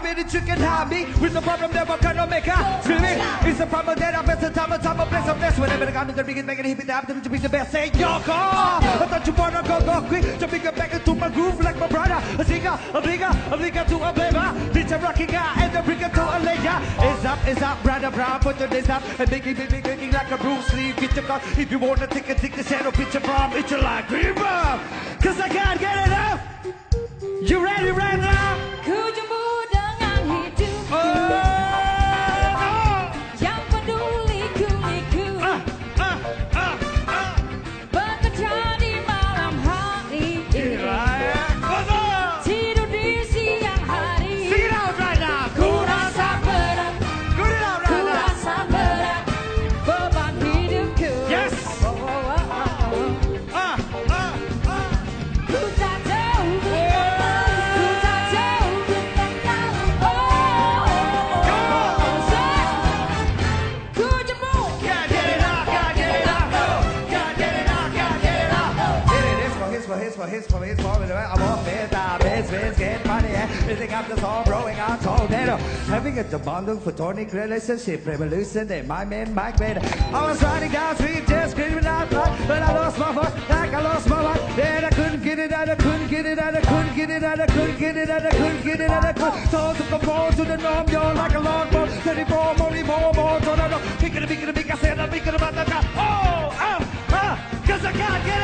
that you can have me. With the problem that we're gonna make her screaming. It's the problem that I best the time of place of this. Whenever I got to begin making hip it up to be the best. Say yo go. I thought you wanna go quick. Jumping back into my groove like my brother. A singer, a bigger to a flavor. Bitch a rocking guy and a bringer to a layer. It's up, brother brown. Put your days up and making like a Bruce Lee. Get your gun. If you wanna take the shadow picture from it's a like river. Cause I can't get enough. You ready right now? Could you move dengan hidupku yang peduli kuliku bekerja di malam hari tidur di siang hari. Sing it out right now. Ku rasa berat, Good it out ku right now. rasa berat beban hidupku. Yes. Ku tak tahu For his I'm off it's getting funny, Missing up the song, blowing out tornado. Having a bundle for Tony relationship, revolution, my man Mike Vader. I was riding down street, just screaming out loud, but I lost my voice, like I lost my mind. Then I couldn't get it out, I couldn't get it out, I couldn't get it out, I couldn't get it out, I couldn't get it out, I couldn't. So to conform to the norm, you're like a lawnmower, 34, more, so I know. Big, I said, I'm big about the guy. Cause I can't get